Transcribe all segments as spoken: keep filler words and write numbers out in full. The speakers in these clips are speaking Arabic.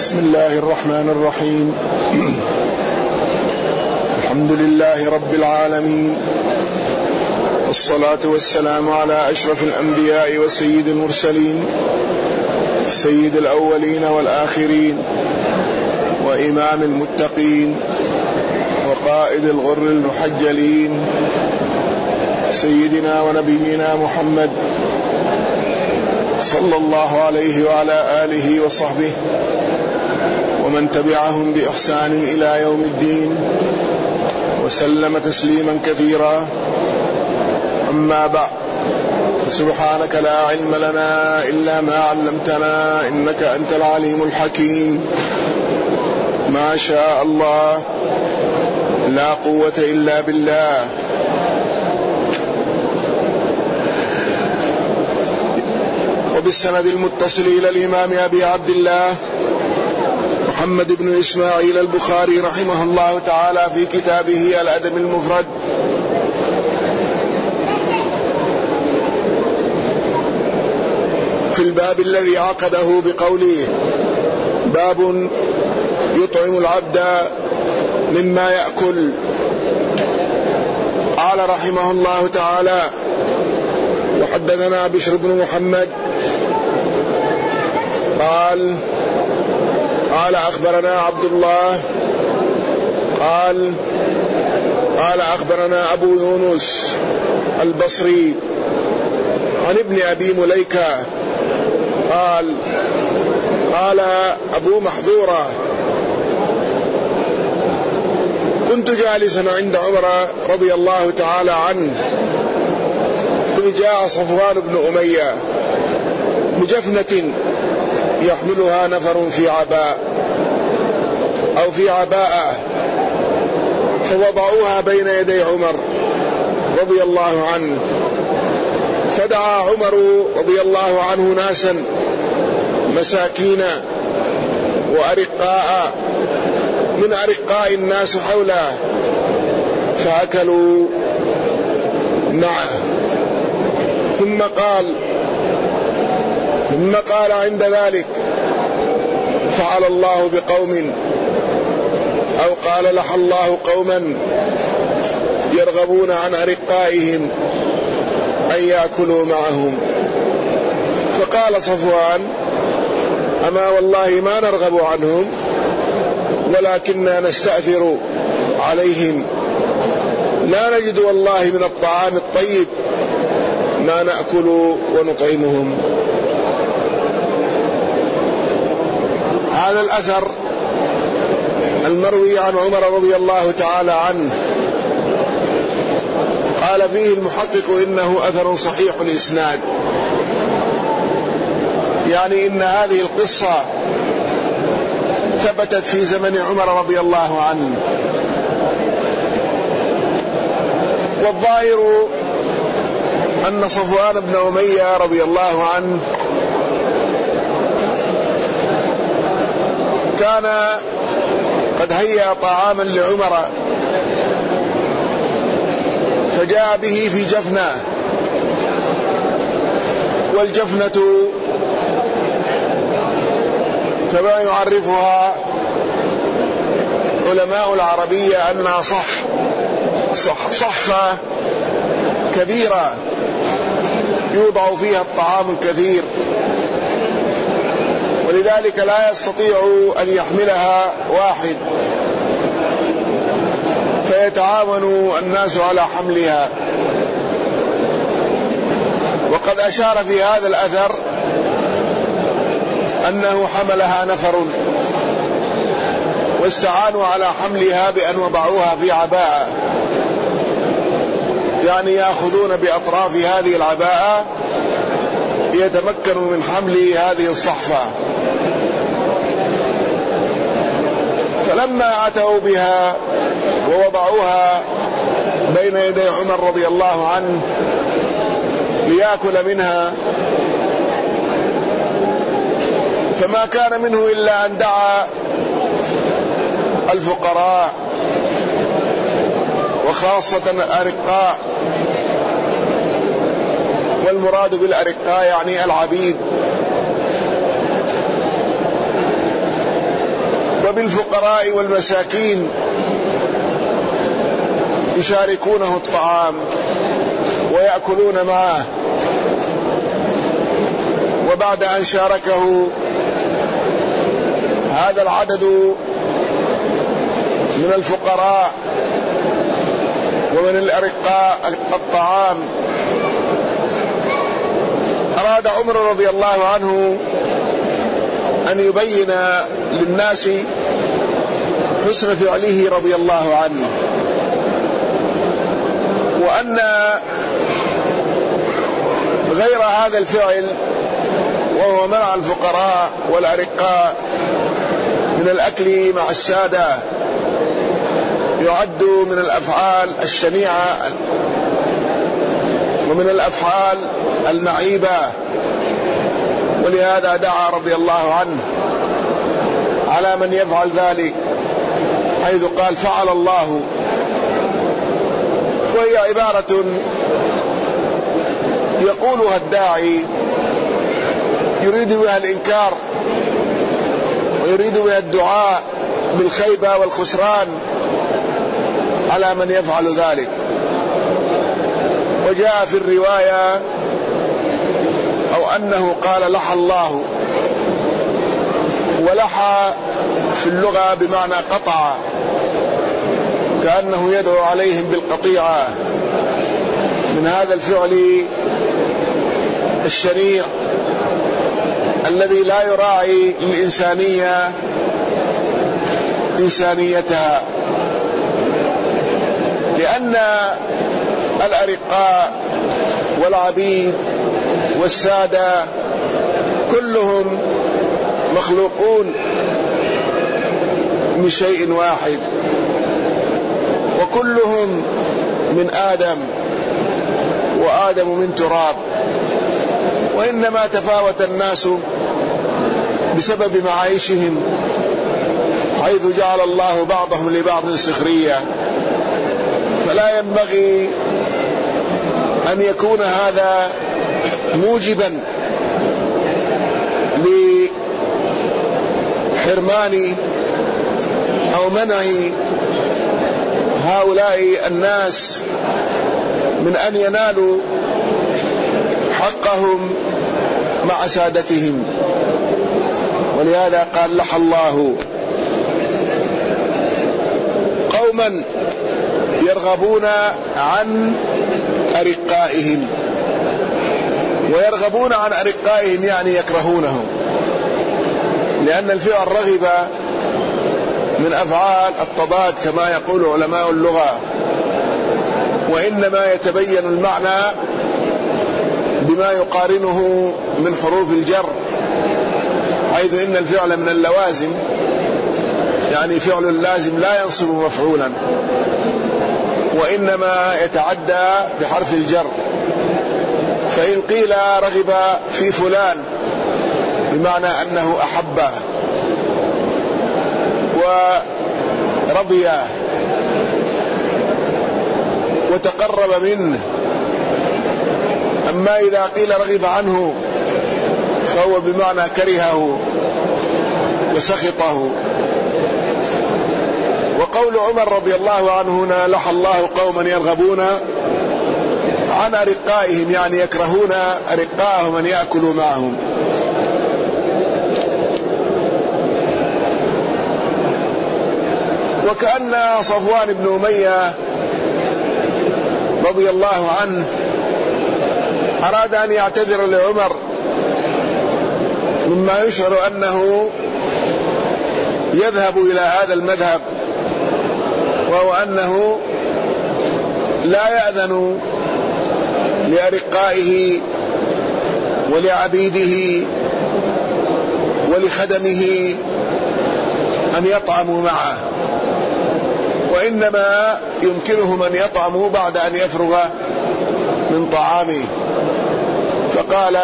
بسم الله الرحمن الرحيم. الحمد لله رب العالمين، والصلاة والسلام على أشرف الأنبياء وسيد المرسلين، سيد الأولين والآخرين، وإمام المتقين، وقائد الغر المحجلين، سيدنا ونبينا محمد صلى الله عليه وعلى آله وصحبه ومن تبعهم بإحسان إلى يوم الدين، وسلم تسليما كثيرا. أما بعد، سبحانك لا علم لنا إلا ما علمتنا إنك أنت العليم الحكيم. ما شاء الله، لا قوة إلا بالله. وبالسند المتصل إلى الإمام أبي عبد الله محمد بن إسماعيل البخاري رحمه الله تعالى في كتابه الأدب المفرد في الباب الذي عقده بقوله: باب يطعم العبد مما يأكل. قال رحمه الله تعالى: وحدثنا بشر بن محمد قال قال أخبرنا عبد الله قال قال أخبرنا أبو يونس البصري عن ابن أبي مليكة قال قال أبو محذورة: كنت جالسا عند عمر رضي الله تعالى عنه إذ جاء صفوان بن أمية بجفنة يحملها نفر في عباء أو في عباءة، فوضعوها بين يدي عمر رضي الله عنه، فدعا عمر رضي الله عنه ناسا مساكين وأرقاء من أرقاء الناس حوله فأكلوا معه، ثم قال ثم قال عند ذلك: فعل الله بقوم أو قال: لح الله قوما يرغبون عن أرقائهم أن يأكلوا معهم. فقال صفوان: أما والله ما نرغب عنهم، ولكننا نستأثر عليهم، لا نجد والله من الطعام الطيب ما نأكل ونطعمهم. هذا الأثر المروي عن عمر رضي الله تعالى عنه قال فيه المحقق إنه أثر صحيح الإسناد، يعني إن هذه القصة ثبتت في زمن عمر رضي الله عنه. والظاهر أن صفوان بن أمية رضي الله عنه كان قد هيأ طعاما لعمر، فجاء به في جفنة، والجفنة كما يعرفها علماء العربية أنها صح صح صحفة كبيرة يوضع فيها الطعام الكثير، ولذلك لا يستطيع أن يحملها واحد، فيتعاون الناس على حملها. وقد أشار في هذا الأثر أنه حملها نفر واستعانوا على حملها بأن وضعوها في عباءة، يعني يأخذون بأطراف هذه العباءة ليتمكنوا من حمل هذه الصحفة. فلما أتوا بها ووضعوها بين يدي عمر رضي الله عنه ليأكل منها، فما كان منه إلا أن دعا الفقراء وخاصة الأرقاء، والمراد بالأرقاء يعني العبيد، وبالفقراء والمساكين يشاركونه الطعام ويأكلون معه، وبعد أن شاركه هذا العدد من الفقراء ومن الأرقاء الطعام، أراد عمر رضي الله عنه أن يبين للناس حسن فعله رضي الله عنه، وأن غير هذا الفعل وهو منع الفقراء والأرقاء من الأكل مع السادة يعد من الأفعال الشنيعة ومن الأفعال المعيبة، ولهذا دعا رضي الله عنه على من يفعل ذلك، حيث قال فعل الله، وهي عبارة يقولها الداعي يريد بها الإنكار ويريد بها الدعاء بالخيبة والخسران على من يفعل ذلك. وجاء في الرواية أو أنه قال لحى الله، ولحى في اللغة بمعنى قطع، كأنه يدعو عليهم بالقطيعة من هذا الفعل الشنيع الذي لا يراعي الإنسانية إنسانيتها، لأن الأرقاء والعبيد والسادة كلهم مخلوقون من شيء واحد، وكلهم من آدم، وآدم من تراب، وإنما تفاوت الناس بسبب معايشهم، حيث جعل الله بعضهم لبعض سخرية، فلا ينبغي أن يكون هذا موجبا لحرمان أو منع هؤلاء الناس من أن ينالوا حقهم مع سادتهم. ولهذا قال لحى الله قوما يرغبون عن أرقائهم، ويرغبون عن أرقائهم يعني يكرهونهم، لأن الفعل رغب من أفعال التضاد كما يقول علماء اللغة، وإنما يتبين المعنى بما يقارنه من حروف الجر، حيث إن الفعل من اللوازم، يعني فعل اللازم لا ينصب مفعولا، وإنما يتعدى بحرف الجر. فإن قيل رغب في فلان بمعنى أنه أحبه ورضيه وتقرب منه، أما إذا قيل رغب عنه فهو بمعنى كرهه وسخطه. وقول عمر رضي الله عنه هنا لحى الله قوما يرغبون عن أرقائهم، يعني يكرهون أرقائهم أن يأكلوا معهم. وكأن صفوان بن أمية رضي الله عنه أراد أن يعتذر لعمر مما يشعر أنه يذهب إلى هذا المذهب، وهو أنه لا يأذن لأرقائه ولعبيده ولخدمه أن يطعموا معه، وإنما يمكنهم أن يطعموا بعد أن يفرغ من طعامه. فقال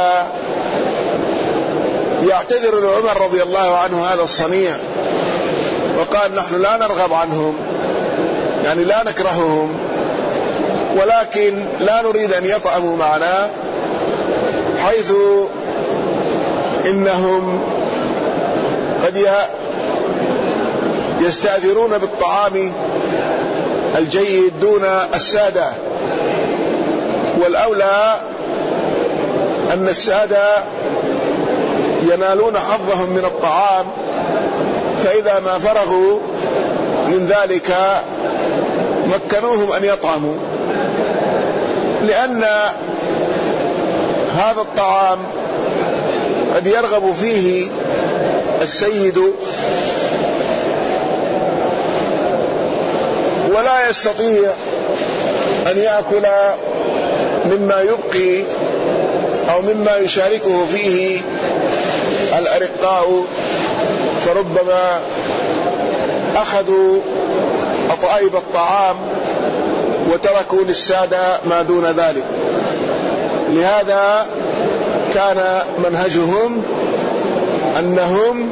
يعتذر لعمر رضي الله عنه هذا الصنيع، وقال نحن لا نرغب عنهم، يعني لا نكرههم، ولكن لا نريد أن يطعموا معنا، حيث إنهم قد يستأثرون بالطعام الجيد دون السادة، والأولى أن السادة ينالون حظهم من الطعام، فإذا ما فرغوا من ذلك مكنوهم أن يطعموا، لأن هذا الطعام قد يرغب فيه السيد ولا يستطيع أن يأكل مما يبقي أو مما يشاركه فيه الأرقاء، فربما أخذوا أطايب الطعام وتركوا للسادة ما دون ذلك. لهذا كان منهجهم أنهم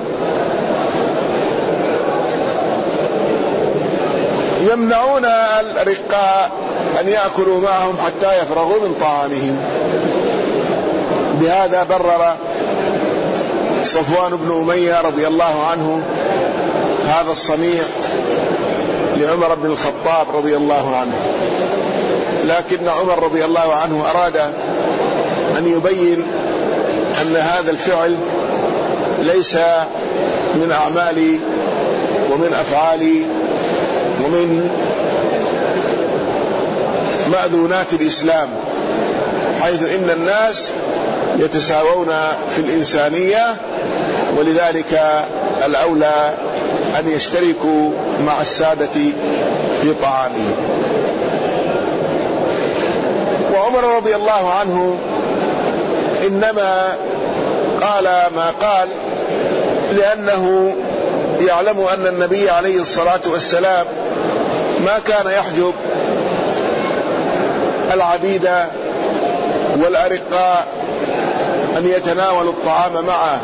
يمنعون الرقاء أن يأكلوا معهم حتى يفرغوا من طعامهم. بهذا برر صفوان بن أمية رضي الله عنه هذا الصنيع لعمر بن الخطاب رضي الله عنه، لكن عمر رضي الله عنه أراد أن يبين أن هذا الفعل ليس من أعمال ومن أفعال ومن مأذونات الإسلام، حيث إن الناس يتساوون في الإنسانية، ولذلك الأولى أن يشتركوا مع السادة في طعامهم. وعمر رضي الله عنه إنما قال ما قال لأنه يعلم أن النبي عليه الصلاة والسلام ما كان يحجب العبيد والأرقاء أن يتناولوا الطعام معه،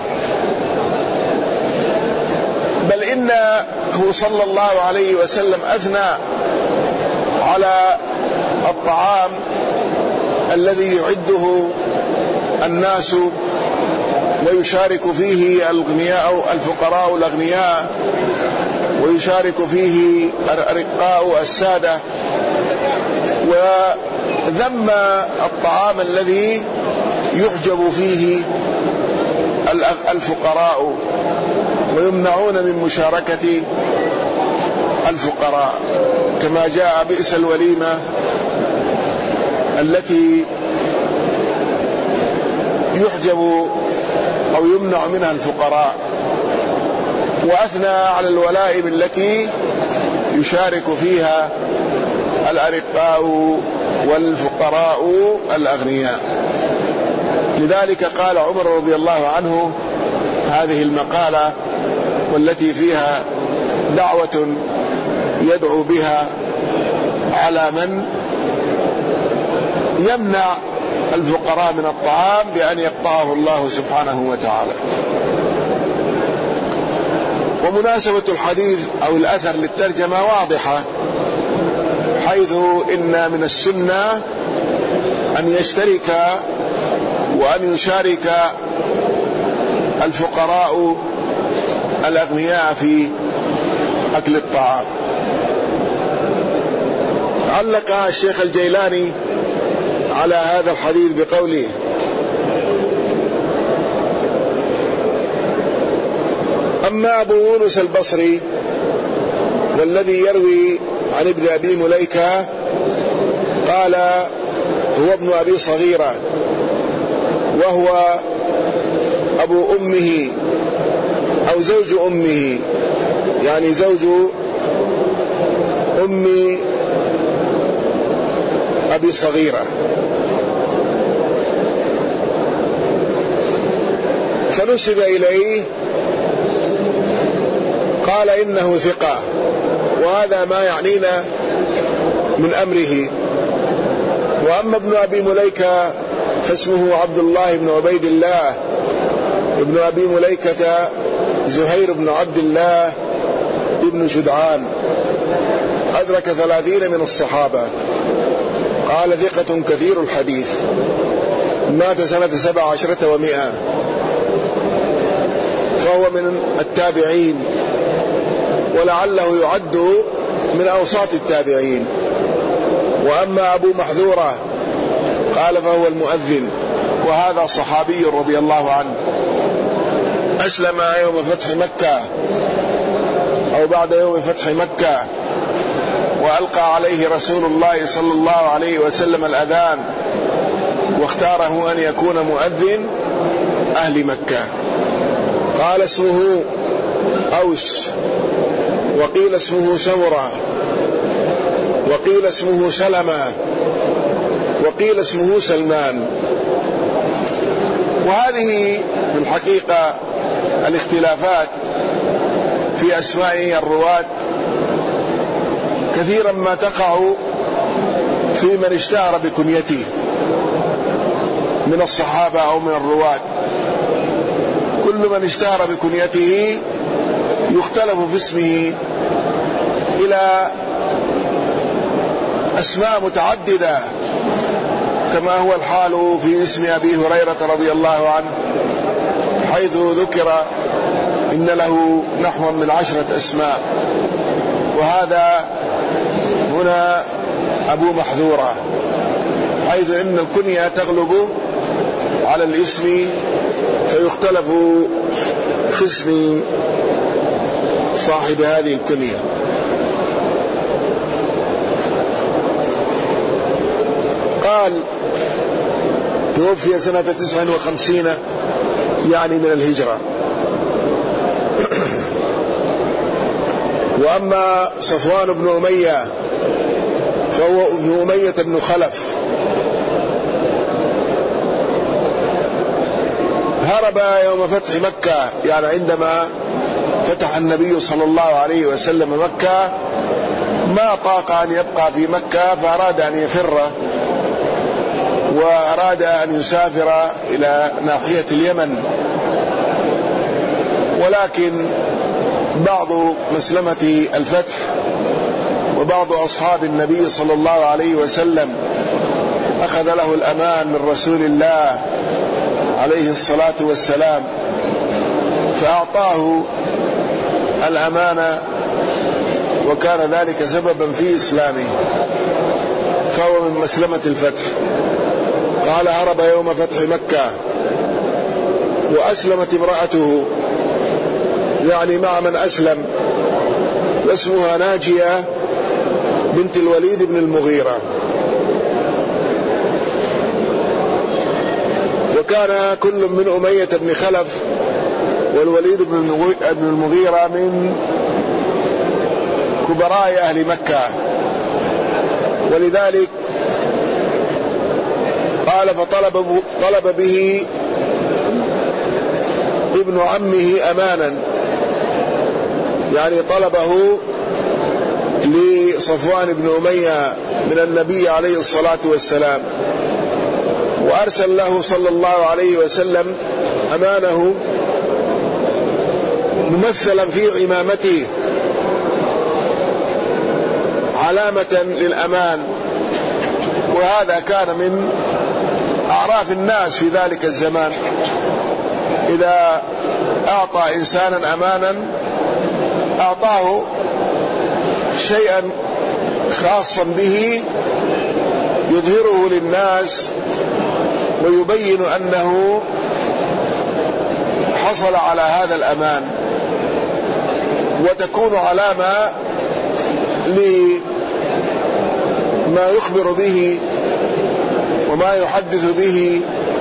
بل إنه صلى الله عليه وسلم أثنى على الطعام الذي يعده الناس ويشارك فيه الأغنياء الفقراء الأغنياء، ويشارك فيه الرقاء السادة، وذم الطعام الذي يحجب فيه الفقراء ويمنعون من مشاركة الفقراء، كما جاء بئس الوليمة التي يحجب أو يمنع منها الفقراء، وأثنى على الولائم التي يشارك فيها الأرقاء والفقراء الأغنياء. لذلك قال عمر رضي الله عنه هذه المقالة، والتي فيها دعوة يدعو بها على من يمنع الفقراء من الطعام بأن يقطعه الله سبحانه وتعالى. ومناسبة الحديث أو الأثر للترجمة واضحة، حيث إن من السنة أن يشترك وأن يشارك الفقراء الأغنياء في أكل الطعام. علق الشيخ الجيلاني على هذا الحديث بقوله: أما أبو يونس البصري والذي يروي عن ابن أبي مليكة قال هو ابن أبي صغيرة وهو أبو أمه أو زوج أمه، يعني زوج أم أبي صغيرة، فنسب إليه قال إنه ثقة، وهذا ما يعنينا من أمره. وأما ابن أبي مليكة فاسمه عبد الله بن عبيد الله ابن أبي مليكة زهير بن عبد الله ابن جدعان، أدرك ثلاثين من الصحابة، قال ثقة كثير الحديث، مات سنة سبع عشرة ومئة، فهو من التابعين ولعله يعد من أوساط التابعين. وأما أبو محذورة قال فهو المؤذن، وهذا صحابي رضي الله عنه، أسلم يوم فتح مكة أو بعد يوم فتح مكة، وألقى عليه رسول الله صلى الله عليه وسلم الأذان، واختاره أن يكون مؤذن أهل مكة. قال اسمه أوس، وقيل اسمه سمرة، وقيل اسمه سلمة، وقيل اسمه سلمان. وهذه في الحقيقة الاختلافات في أسماء الرواة كثيرا ما تقع في من اشتهر بكنيته من الصحابة أو من الرواة. كل من اشتهر بكنيته يختلف في اسمه إلى أسماء متعددة، كما هو الحال في اسم أبي هريرة رضي الله عنه، حيث ذكر إن له نحو من عشرة أسماء، وهذا هنا أبو محذورة، حيث إن الكنية تغلب على الاسم، فيختلف في اسم صاحب هذه الكنية. قال توفي سنة تسع وخمسين يعني من الهجرة. وأما صفوان بن أمية فهو ابن أمية بن خلف، هرب يوم فتح مكة، يعني عندما فتح النبي صلى الله عليه وسلم مكة ما طاق أن يبقى في مكة، فأراد أن يفر وأراد أن يسافر إلى ناحية اليمن، ولكن بعض مسلمة الفتح وبعض أصحاب النبي صلى الله عليه وسلم أخذ له الأمان من رسول الله عليه الصلاة والسلام، فأعطاه الأمانة، وكان ذلك سببا في إسلامه، فهو من مسلمة الفتح. قال هرب يوم فتح مكة، وأسلمت امرأته، يعني مع من أسلم، واسمها ناجية بنت الوليد بن المغيرة. وكان كل من أمية بن خلف والوليد بن المغيرة من كبراء أهل مكة، ولذلك قال فطلب طلب به ابن عمه أمانا، يعني طلبه لصفوان بن أمية من النبي عليه الصلاة والسلام، وأرسل له صلى الله عليه وسلم أمانه ممثلا في عمامته علامة للأمان. وهذا كان من أعراف الناس في ذلك الزمان، إذا أعطى إنسانا أمانا أعطاه شيئا خاصا به يظهره للناس ويبين أنه حصل على هذا الأمان، وتكون علامة لما يخبر به وما يحدث به،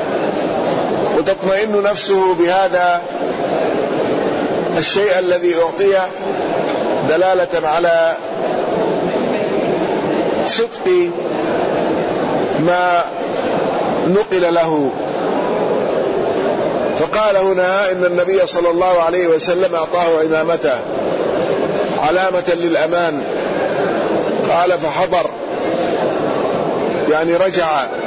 وتطمئن نفسه بهذا الشيء الذي أعطيه، دلالة على صدق ما نقل له. فقال هنا إن النبي صلى الله عليه وسلم أعطاه عمامته علامة للأمان. قال فحضر، يعني رجع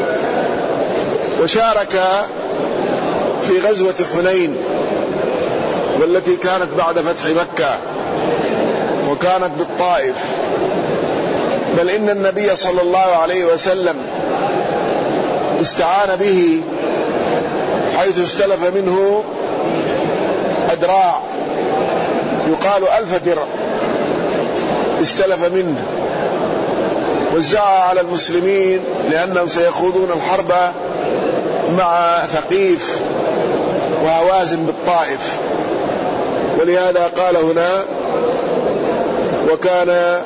وشارك في غزوة حنين، والتي كانت بعد فتح مكة وكانت بالطائف، بل إن النبي صلى الله عليه وسلم استعان به حيث استلف منه أدراع يقال ألف درع استلف منه وزعها على المسلمين لأنهم سيخوضون الحرب مع ثقيف وهوازن بالطائف. ولهذا قال هنا وكان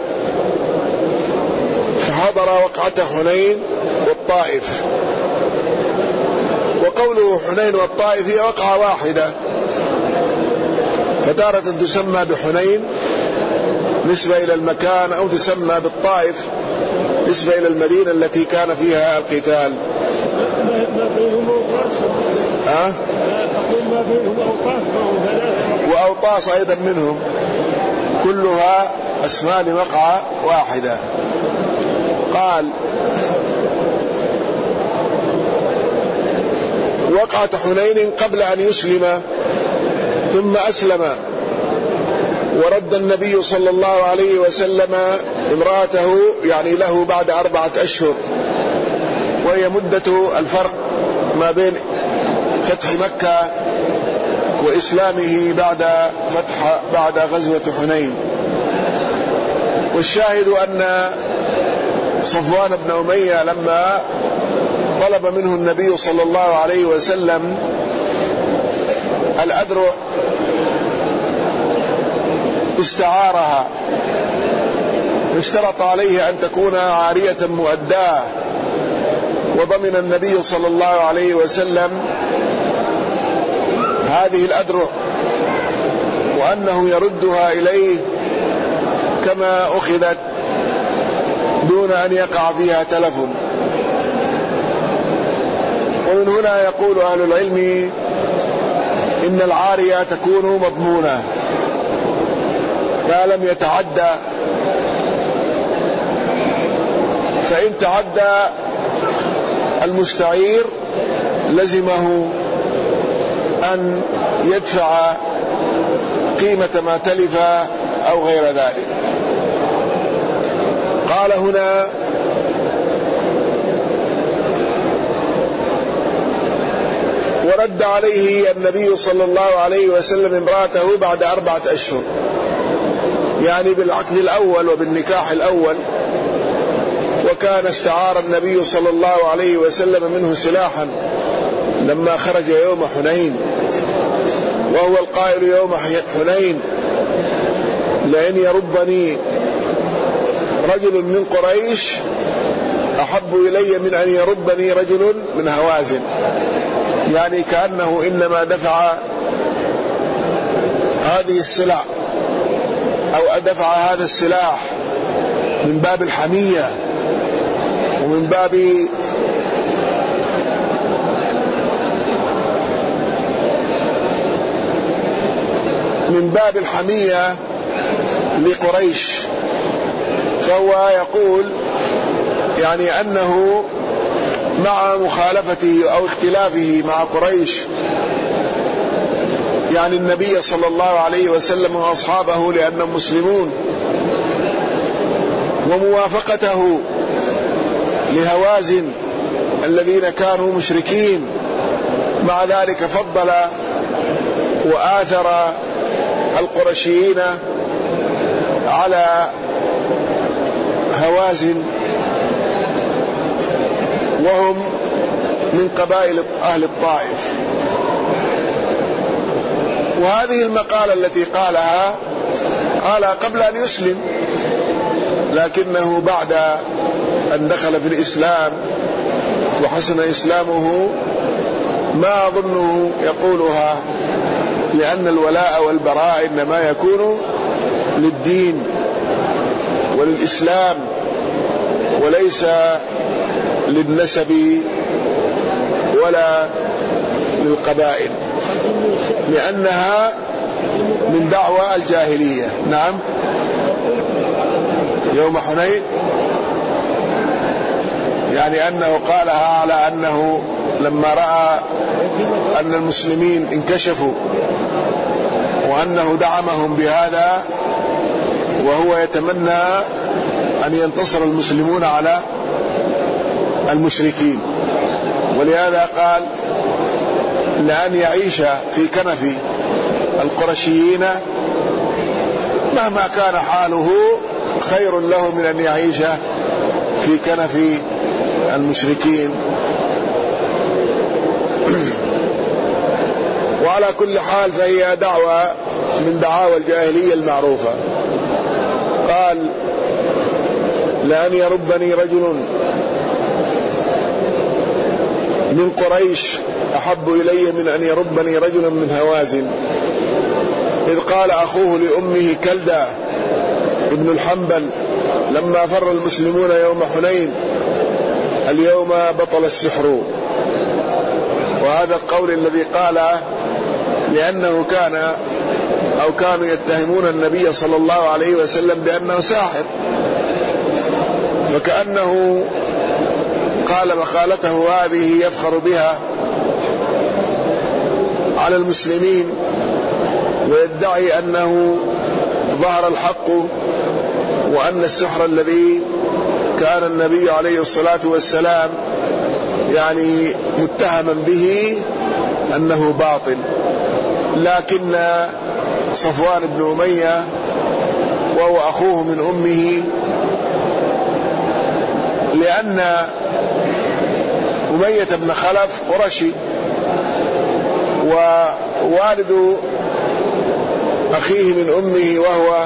فحضر وقعة حنين والطائف. وقوله حنين والطائف هي وقعة واحدة، فتارة تسمى بحنين نسبة إلى المكان، أو تسمى بالطائف نسبة إلى المدينة التي كان فيها القتال. أه؟ وأوطاس أيضا منهم، كلها أسماء لوقعة واحدة. قال وقعة حنين قبل أن يسلم ثم أسلم، ورد النبي صلى الله عليه وسلم امرأته يعني له بعد أربعة أشهر، وهي مدة الفرق ما بين فتح مكة وإسلامه بعد فتح بعد غزوة حنين. والشاهد أن صفوان بن أمية لما طلب منه النبي صلى الله عليه وسلم الأدرع استعارها، فاشترط عليه أن تكون عارية مؤداة، وضمن النبي صلى الله عليه وسلم هذه الأدرع وأنه يردها إليه كما أخذت دون أن يقع فيها تلف. ومن هنا يقول أهل العلم إن العارية تكون مضمونة ما لم يتعدى، فإن تعدى المستعير لزمه أن يدفع قيمة ما تلف أو غير ذلك. قال هنا ورد عليه النبي صلى الله عليه وسلم امرأته بعد أربعة أشهر، يعني بالعقد الأول وبالنكاح الأول. وكان استعار النبي صلى الله عليه وسلم منه سلاحا لما خرج يوم حنين، وهو القائل يوم حنين لئن يربني رجل من قريش أحب إلي من أن يربني رجل من هوازن، يعني كأنه إنما دفع هذه السلع أو دفع هذا السلاح من باب الحمية ومن باب من باب الحمية لقريش. فهو يقول يعني أنه مع مخالفته أو اختلافه مع قريش يعني النبي صلى الله عليه وسلم وأصحابه لأنهم مسلمون، وموافقته لهوازن الذين كانوا مشركين، مع ذلك فضل وآثر القرشيين على هوازن، وهم من قبائل أهل الطائف. وهذه المقالة التي قالها قال قبل أن يسلم، لكنه بعد أن دخل في الإسلام وحسن إسلامه ما أظنه يقولها، لأن الولاء والبراء إنما يكون للدين وللإسلام وليس للنسب ولا للقبائل، لأنها من دعوى الجاهلية. نعم يوم حنين يعني أنه قالها على أنه لما رأى أن المسلمين انكشفوا وأنه دعمهم بهذا، وهو يتمنى أن ينتصر المسلمون على المشركين، ولهذا قال لأن يعيش في كنف القرشيين مهما كان حاله خير له من أن يعيش في كنف المشركين. وعلى كل حال فهي دعوة من دعاوى الجاهلية المعروفة. قال: لأن يربني رجل من قريش أحب إلي من أن يربني رجل من هوازن. إذ قال أخوه لأمه كلدة ابن الحنبل لما فر المسلمون يوم حنين: اليوم بطل السحر. وهذا القول الذي قاله لأنه كان أو كانوا يتهمون النبي صلى الله عليه وسلم بأنه ساحر، فكأنه قال مقالته هذه يفخر بها على المسلمين ويدعي أنه ظهر الحق، وأن السحر الذي كان النبي عليه الصلاة والسلام يعني متهما به أنه باطل. لكن صفوان بن أمية وهو أخوه من أمه، لأن أمية بن خلف قرشي، ووالد أخيه من أمه وهو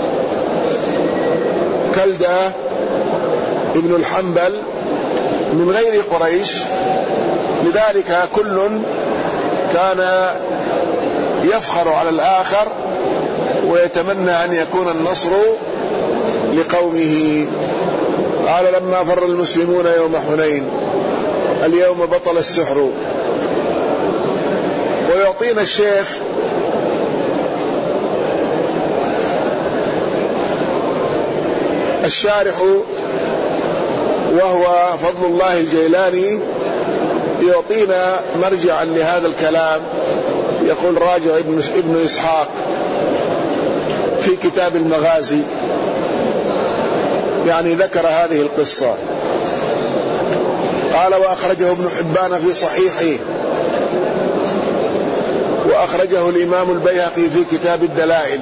كلدة ابن الحنبل من غير قريش، لذلك كل كان يفخر على الآخر ويتمنى أن يكون النصر لقومه. قال: لما فر المسلمون يوم حنين اليوم بطل السحر. ويعطينا الشيخ الشارح وهو فضل الله الجيلاني يعطينا مرجعا لهذا الكلام. يقول: راجع ابن, ابن إسحاق في كتاب المغازي، يعني ذكر هذه القصة. قال: وأخرجه ابن حبان في صحيحه، وأخرجه الإمام البيهقي في كتاب الدلائل.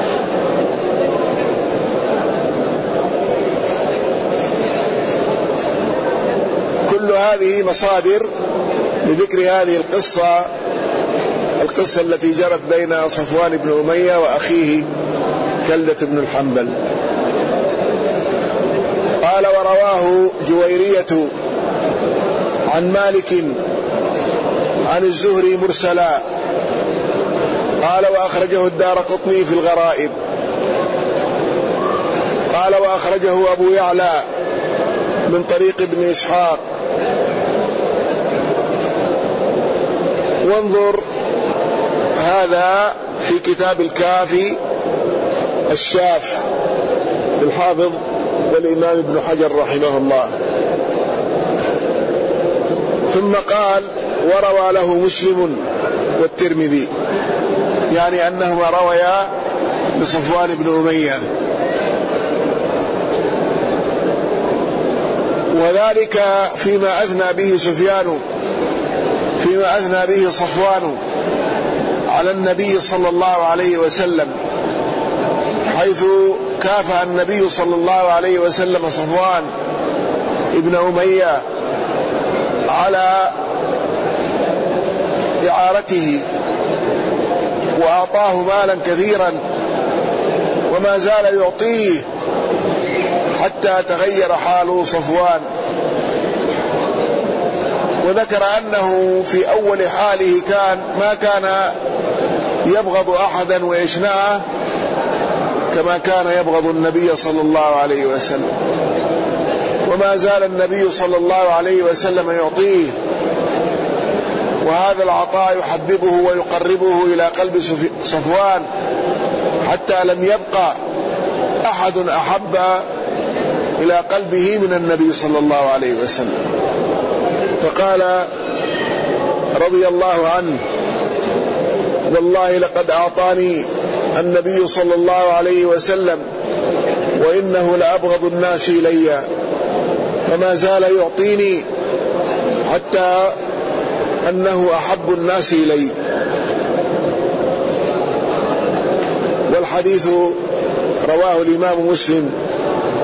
كل هذه مصادر لذكر هذه القصة القصة التي جرت بين صفوان بن أمية وأخيه كلدة بن الحنبل. قال: ورواه جويرية عن مالك عن الزهري مرسلا. قال: وأخرجه الدارقطني في الغرائب. قال: وأخرجه أبو يعلى من طريق ابن إسحاق. وانظر هذا في كتاب الكافي الشاف للحافظ والإمام ابن حجر رحمه الله. ثم قال: وروى له مسلم والترمذي، يعني أنهما رويا لصفوان بن أمية. وذلك فيما أثنى به سفيان فيما أثنى به صفوان على النبي صلى الله عليه وسلم، حيث كافأ النبي صلى الله عليه وسلم صفوان ابن أمية على إعارته وأعطاه مالا كثيرا، وما زال يعطيه حتى تغير حال صفوان. وذكر أنه في أول حاله كان ما كان يبغض أحدا ويشنعه كما كان يبغض النبي صلى الله عليه وسلم، وما زال النبي صلى الله عليه وسلم يعطيه، وهذا العطاء يحببه ويقربه إلى قلب صفوان، حتى لم يبقى أحد أحب إلى قلبه من النبي صلى الله عليه وسلم. فقال رضي الله عنه: والله لقد أعطاني النبي صلى الله عليه وسلم وإنه لأبغض الناس إلي، فما زال يعطيني حتى أنه أحب الناس إلي. والحديث رواه الإمام مسلم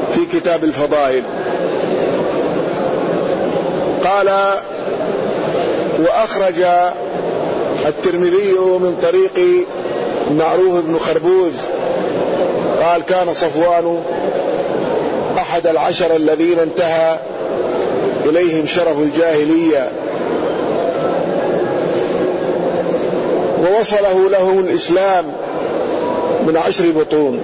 في كتاب الفضائل. قال: وأخرج الترمذي من طريق معروف بن خربوز قال: كان صفوان أحد العشر الذين انتهى إليهم شرف الجاهلية، ووصله لهم الإسلام من عشر بطون.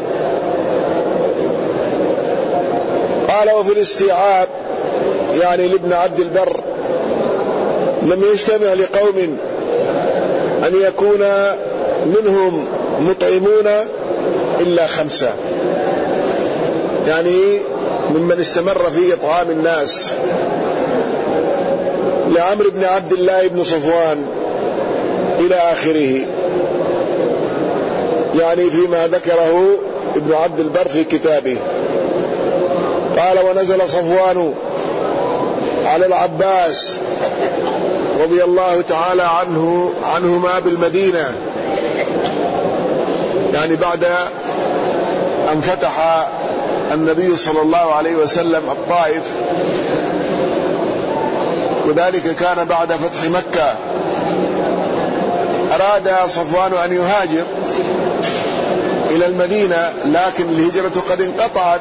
قال: وفي الاستيعاب يعني لابن عبد البر: لم يجتمع لقوم أن يكون منهم مطعمون إلا خمسة، يعني ممن استمر في إطعام الناس، لعمرو بن عبد الله بن صفوان إلى آخره، يعني فيما ذكره ابن عبد البر في كتابه. قال: ونزل صفوان على العباس رضي الله تعالى عنه عنهما بالمدينة، يعني بعد أن فتح النبي صلى الله عليه وسلم الطائف، وذلك كان بعد فتح مكة. أراد صفوان أن يهاجر إلى المدينة، لكن الهجرة قد انقطعت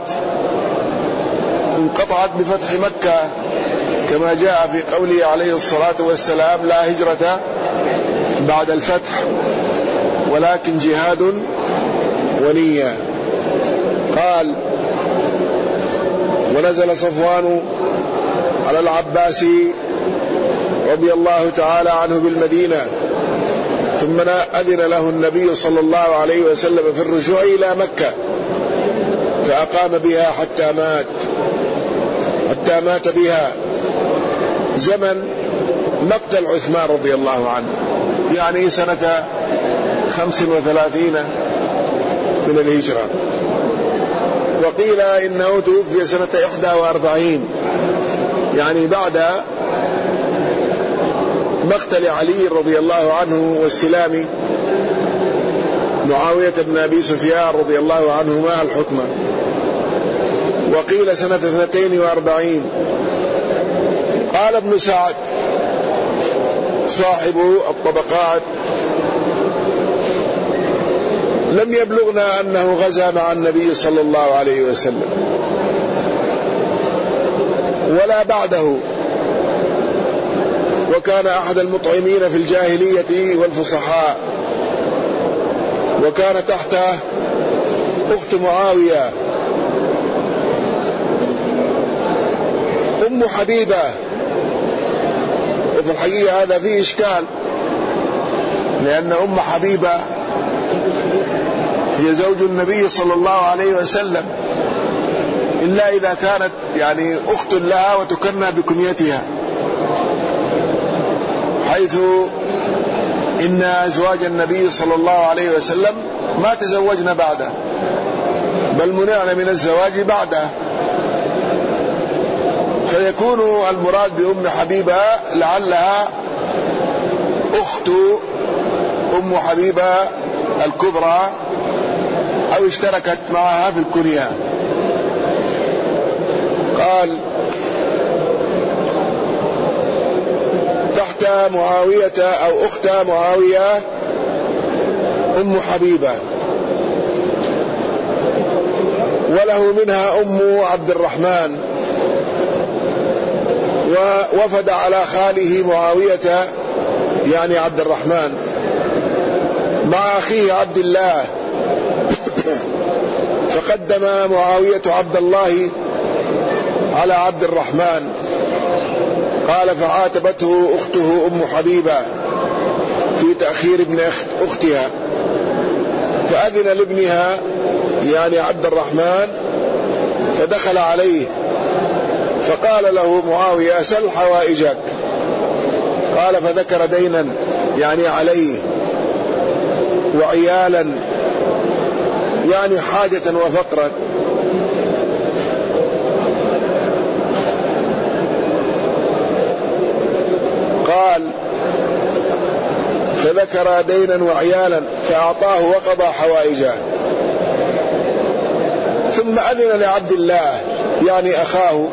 انقطعت بفتح مكة، كما جاء في قوله عليه الصلاة والسلام: لا هجرة بعد الفتح ولكن جهاد ونية. قال: ونزل صفوان على العباس رضي الله تعالى عنه بالمدينة، ثم أذن له النبي صلى الله عليه وسلم في الرجوع إلى مكة، فأقام بها حتى مات حتى مات بها زمن مقتل عثمان رضي الله عنه، يعني سنة خمس وثلاثين من الهجرة. وقيل إنه توفي سنة إحدى وأربعين، يعني بعد مقتل علي رضي الله عنه واستلام معاوية بن أبي سفيان رضي الله عنهما الحكم. وقيل سنة اثنتين وأربعين. قال ابن سعد صاحب الطبقات: لم يبلغنا أنه غزا مع النبي صلى الله عليه وسلم ولا بعده، وكان أحد المطعمين في الجاهلية والفصحاء، وكان تحته أخت معاوية أم حبيبة. وفي الحقيقة هذا فيه إشكال، لأن أم حبيبة هي زوج النبي صلى الله عليه وسلم، إلا إذا كانت يعني أخت لها وتكنى بكنيتها، حيث إن أزواج النبي صلى الله عليه وسلم ما تزوجن بعده، بل منعن من الزواج بعده، فيكون المراد بأم حبيبة لعلها أخت أم حبيبة الكبرى، أو اشتركت معها في الكنية. قال: تحت معاوية أو أخت معاوية أم حبيبة، وله منها أم عبد الرحمن، ووفد على خاله معاوية يعني عبد الرحمن مع أخيه عبد الله، فقدم معاوية عبد الله على عبد الرحمن. قال: فعاتبته أخته أم حبيبة في تأخير ابن أختها، فأذن لابنها يعني عبد الرحمن، فدخل عليه فقال له معاوية: سل حوائجك. قال: فذكر دينا يعني عليه، وعيالا يعني حاجة وفقرا. قال: فذكر دينا وعيالا فأعطاه وقضى حوائجه، ثم أذن لعبد الله يعني أخاه،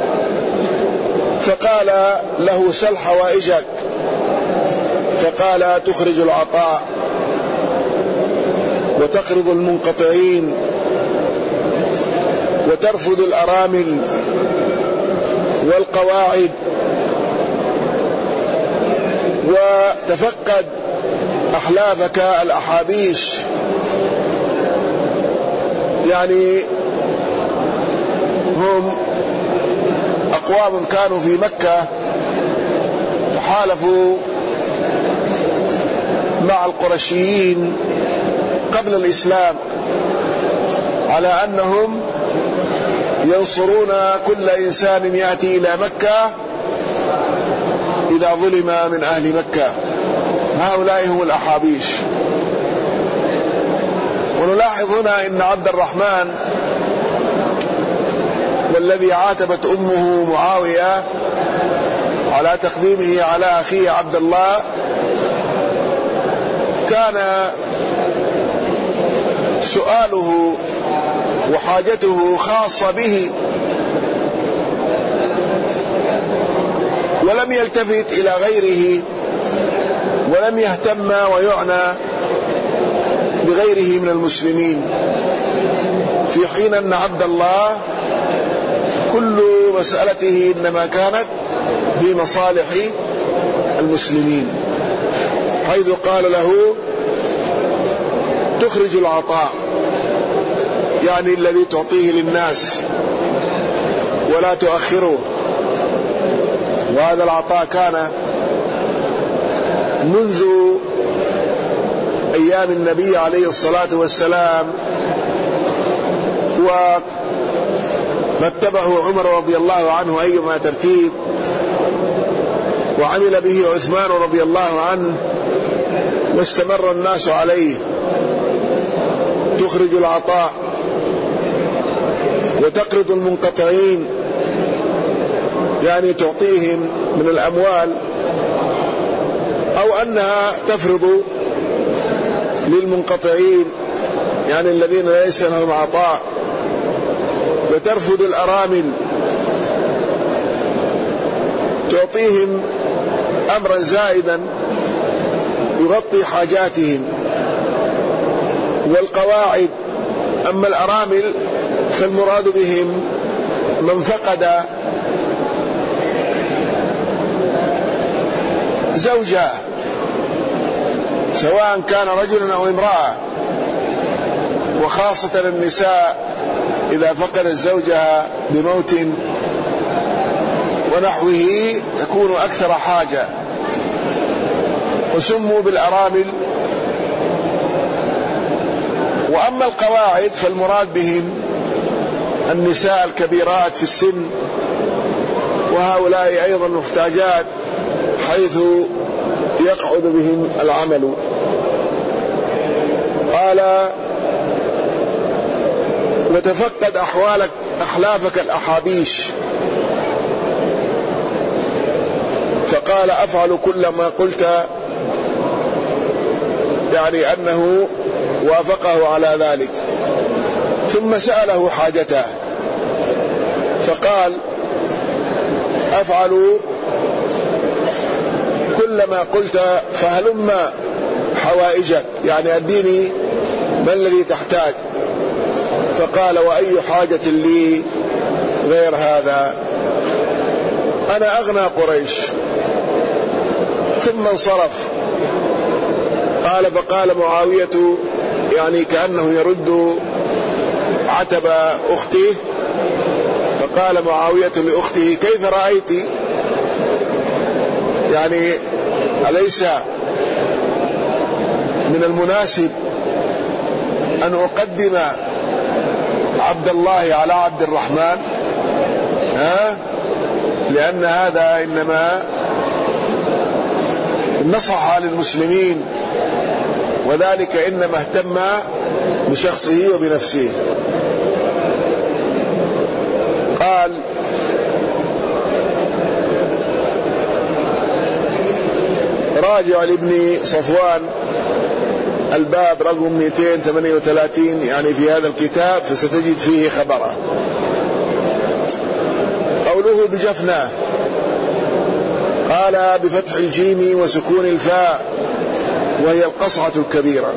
فقال له سل حوائجك، فقال تخرج العطاء وتقرض المنقطعين وترفض الأرامل والقواعد، وتفقد أحلافك الأحابيش. يعني هم أقوام كانوا في مكة تحالفوا مع القرشيين قبل الإسلام على أنهم ينصرون كل إنسان يأتي إلى مكة إذا ظلم من أهل مكة. هؤلاء هم الأحابيش. ونلاحظ هنا إن عبد الرحمن والذي عاتبت أمه معاوية على تقديمه على أخيه عبد الله كان سؤاله وحاجته خاصة به، ولم يلتفت إلى غيره ولم يهتم ويعنى بغيره من المسلمين، في حين أن عبد الله كل مسألته إنما كانت في مصالح المسلمين، حيث قال له تخرج العطاء، يعني الذي تعطيه للناس ولا تؤخره. وهذا العطاء كان منذ أيام النبي عليه الصلاة والسلام، وما اتبعه عمر رضي الله عنه أيما ترتيب، وعمل به عثمان رضي الله عنه، واستمر الناس عليه. تخرج العطاء وتقرض المنقطعين، يعني تعطيهم من الأموال، أو أنها تفرض للمنقطعين يعني الذين ليس لهم عطاء. وترفض الأرامل، تعطيهم أمرا زائدا يغطي حاجاتهم. والقواعد، أما الأرامل فالمراد بهم من فقد زوجة، سواء كان رجلا أو امرأة، وخاصة النساء إذا فقدت زوجها بموت ونحوه تكون أكثر حاجة، وسموا بالأرامل. وأما القواعد فالمراد بهم النساء الكبيرات في السن، وهؤلاء أيضا محتاجات حيث يقعد بهم العمل. قال وتفقد أحوالك أحلافك الأحابيش، فقال أفعل كل ما قلت، يعني أنه وافقه على ذلك. ثم سأله حاجته فقال أفعل كل ما قلت فهلم حوائجك، يعني أديني ما الذي تحتاج. فقال وأي حاجة لي غير هذا، أنا أغنى قريش. ثم انصرف. قال فقال معاوية، يعني كأنه يرد عتب أخته، فقال معاوية لأخته كيف رأيت؟ يعني أليس من المناسب أن أقدم عبد الله على عبد الرحمن؟ ها؟ لأن هذا إنما نصح للمسلمين، وذلك إنما اهتم بشخصه وبنفسه. قال راجع لابن صفوان الباب رقم مئتين وثمانية وثلاثين يعني في هذا الكتاب، فستجد فيه خبره. قوله بجفنة قال بفتح الجيم وسكون الفاء وهي القصعة الكبيرة.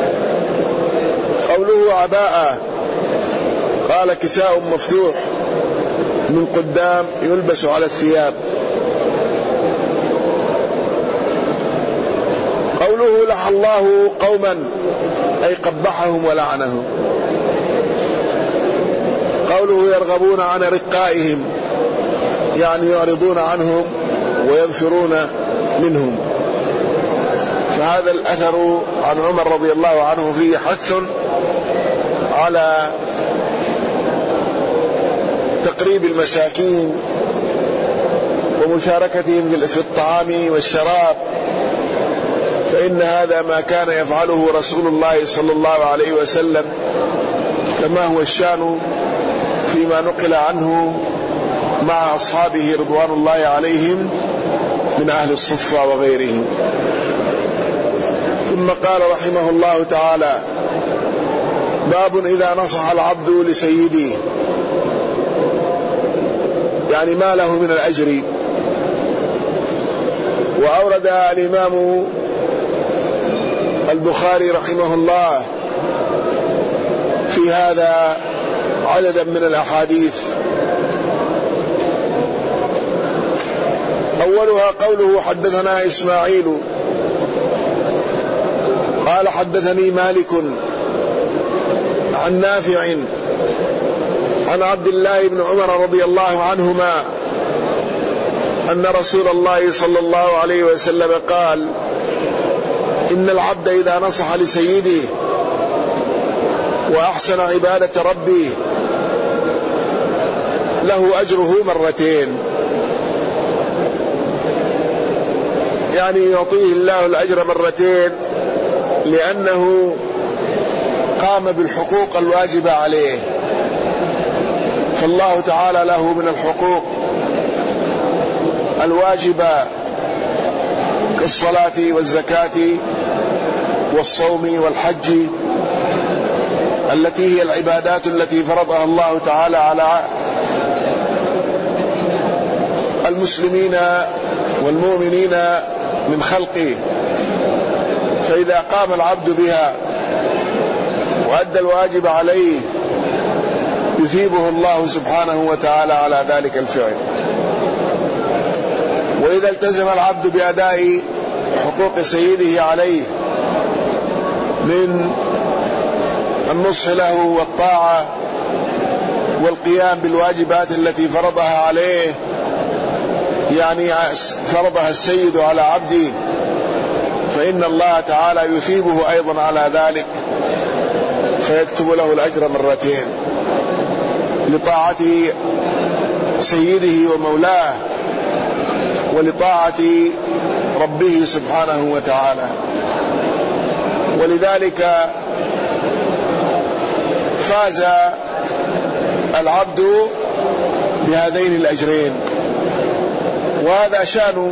قوله عباءة قال كساء مفتوح من قدام يلبس على الثياب. قوله لعن الله قوما أي قبحهم ولعنهم. قوله يرغبون عن رقائهم يعني يعرضون عنهم وينفرون منهم. فهذا الأثر عن عمر رضي الله عنه فيه حث على تقريب المساكين ومشاركتهم في الطعام والشراب، فإن هذا ما كان يفعله رسول الله صلى الله عليه وسلم، كما هو الشان فيما نقل عنه مع أصحابه رضوان الله عليهم من أهل الصفة وغيرهم. ثم قال رحمه الله تعالى: باب إذا نصح العبد لسيده، يعني ما له من الأجر. وأورد الإمام البخاري رحمه الله في هذا عددا من الأحاديث. أولها قوله: حدثنا إسماعيل قال حدثني مالك عن نافع عن عبد الله بن عمر رضي الله عنهما أن رسول الله صلى الله عليه وسلم قال: إن العبد إذا نصح لسيده وأحسن عبادة ربه له أجره مرتين، يعني يعطيه الله الأجر مرتين لأنه قام بالحقوق الواجبة عليه. فالله تعالى له من الحقوق الواجبة كالصلاة والزكاة والصوم والحج، التي هي العبادات التي فرضها الله تعالى على المسلمين والمؤمنين من خلقه. فإذا قام العبد بها وأدى الواجب عليه يثيبه الله سبحانه وتعالى على ذلك الفعل. وإذا التزم العبد بأداء حقوق سيده عليه من النصح له والطاعة والقيام بالواجبات التي فرضها عليه، يعني فرضها السيد على عبده، فإن الله تعالى يثيبه أيضا على ذلك فيكتب له الأجر مرتين لطاعته سيده ومولاه ولطاعة ربه سبحانه وتعالى. ولذلك فاز العبد بهذين الأجرين. وهذا شأن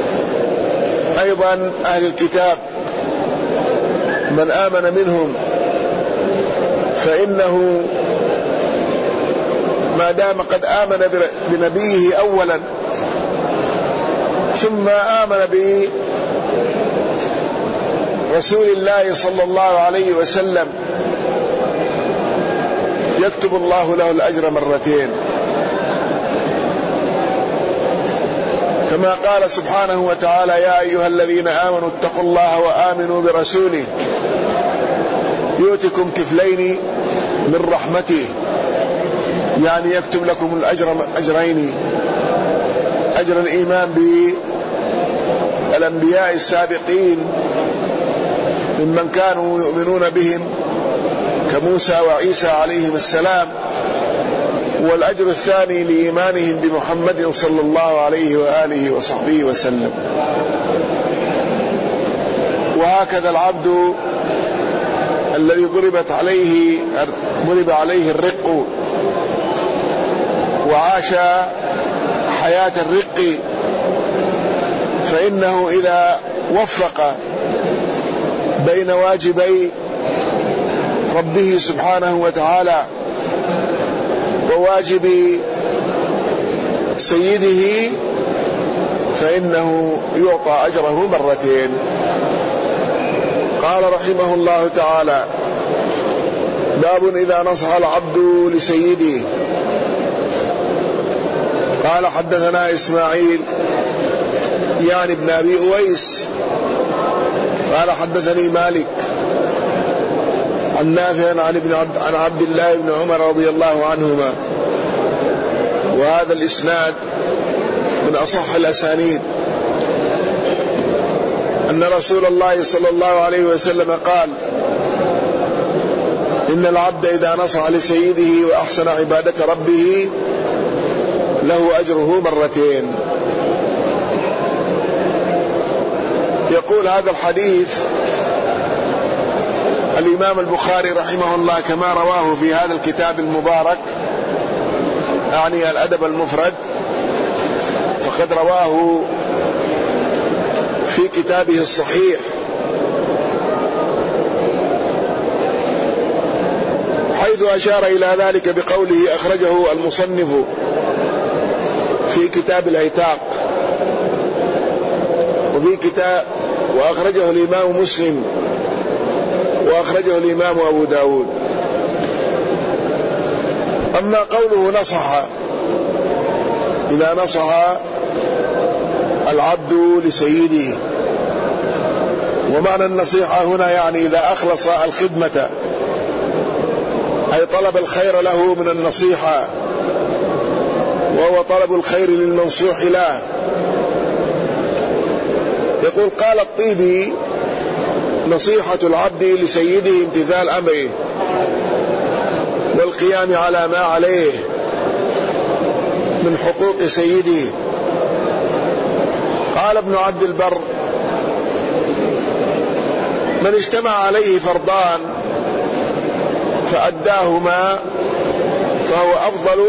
أيضا أهل الكتاب، من آمن منهم فإنه ما دام قد آمن بنبيه أولا ثم آمن برسول الله صلى الله عليه وسلم يكتب الله له الأجر مرتين، كما قال سبحانه وتعالى: يا أيها الذين آمنوا اتقوا الله وآمنوا برسوله يؤتكم كفلين من رحمته، يعني يكتب لكم الأجر أجرين: أجر الإيمان بالأنبياء السابقين ممن كانوا يؤمنون بهم كموسى وعيسى عليهم السلام، والأجر الثاني لإيمانهم بمحمد صلى الله عليه وآله وصحبه وسلم. وهكذا العبد الذي ضربت عليه ضرب عليه الرق وعاش حياة الرق، فإنه إذا وفق بين واجبي ربه سبحانه وتعالى وواجب سيده فإنه يعطى أجره مرتين. قال رحمه الله تعالى: باب إذا نصح العبد لسيده. قال: حدثنا إسماعيل يعني ابن أبي أويس قال: حدثني مالك عن نافع عن ابن عبد عن عبد الله بن عمر رضي الله عنهما، وهذا الإسناد من أصح الأسانيد، أن رسول الله صلى الله عليه وسلم قال: إن العبد إذا نصح لسيده وأحسن عبادة ربه له أجره مرتين. يقول هذا الحديث الإمام البخاري رحمه الله كما رواه في هذا الكتاب المبارك، أعني الأدب المفرد، فقد رواه في كتابه الصحيح حيث أشار إلى ذلك بقوله: أخرجه المصنف في كتاب العتاق، وفي كتاب وأخرجه الإمام مسلم، وأخرجه الإمام أبو داود. أما قوله نصح، إذا نصح العبد لسيده، ومعنى النصيحة هنا يعني إذا أخلص الخدمة، أي طلب الخير له من النصيحة، وهو طلب الخير للمنصوح له. يقول: قال الطيبي: نصيحة العبد لسيده امتثال أمره والقيام على ما عليه من حقوق سيده. قال ابن عبد البر: من اجتمع عليه فرضان فأداهما فهو أفضل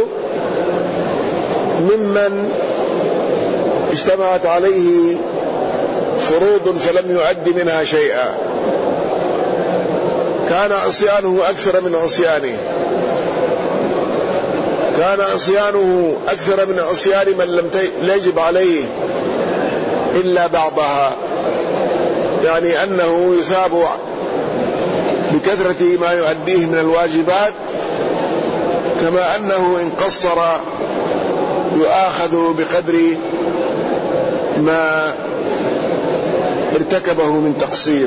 ممن اجتمعت عليه فروض فلم يؤد منها شيئا، كان عصيانه أكثر من عصيانه كان عصيانه أكثر من عصيان من لم يجب عليه إلا بعضها، يعني أنه يثاب بكثرة ما يؤديه من الواجبات، كما أنه إن قصر يؤاخذ بقدر ما ارتكبه من تقصير.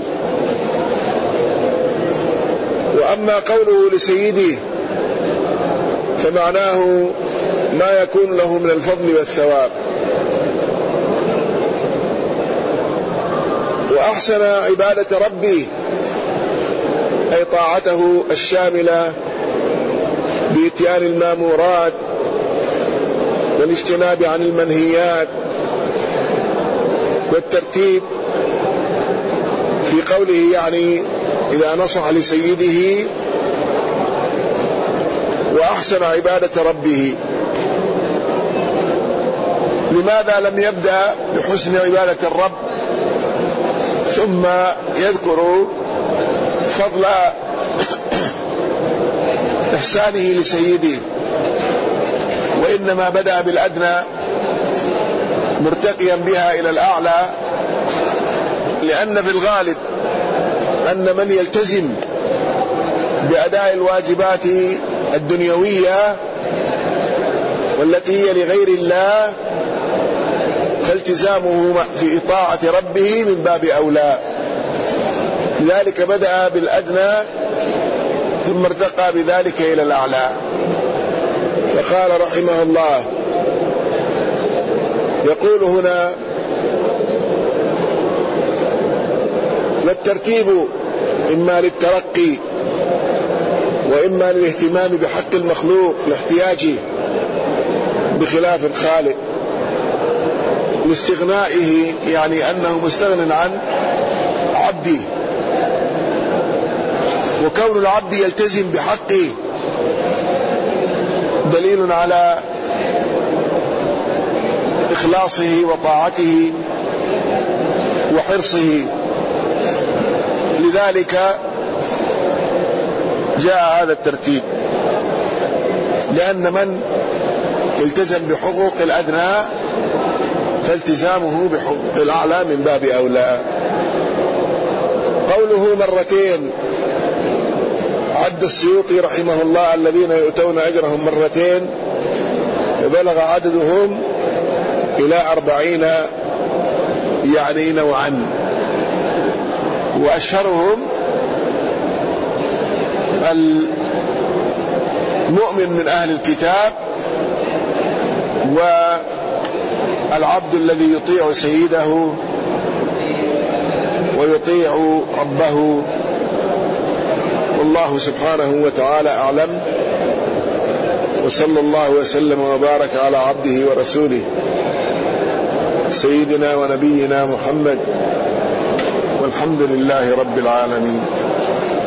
وأما قوله لسيده فمعناه ما يكون له من الفضل والثواب. وأحسن عبادة ربه أي طاعته الشاملة بإتيان المامورات والاجتناب عن المنهيات، والترتيب في قوله يعني إذا نصح لسيده وأحسن عبادة ربه. لماذا لم يبدأ بحسن عبادة الرب ثم يذكر فضل إحسانه لسيده، وإنما بدأ بالأدنى مرتقيا بها إلى الأعلى؟ لأن في الغالب أن من يلتزم بأداء الواجبات الدنيوية والتي هي لغير الله فالتزامه في طاعة ربه من باب أولى. لذلك بدأ بالأدنى ثم ارتقى بذلك إلى الأعلى. فقال رحمه الله، يقول هنا: والترتيب إما للترقي وإما للاهتمام بحق المخلوق لاحتياجه بخلاف الخالق لاستغنائه، يعني أنه مستغن عن عبده. وكون العبد يلتزم بحقه دليل على إخلاصه وطاعته وحرصه. لذلك جاء هذا الترتيب، لأن من التزم بحقوق الأدنى فالتزامه بحقوق الأعلى من باب أولى. قوله مرتين، عد السيوطي رحمه الله الذين يؤتون أجرهم مرتين، فبلغ عددهم إلى أربعين يعني نوعا، وأشهرهم المؤمن من أهل الكتاب، والعبد الذي يطيع سيده ويطيع ربه. والله سبحانه وتعالى أعلم، وصلى الله وسلم وبارك على عبده ورسوله سيدنا ونبينا محمد، والحمد لله رب العالمين.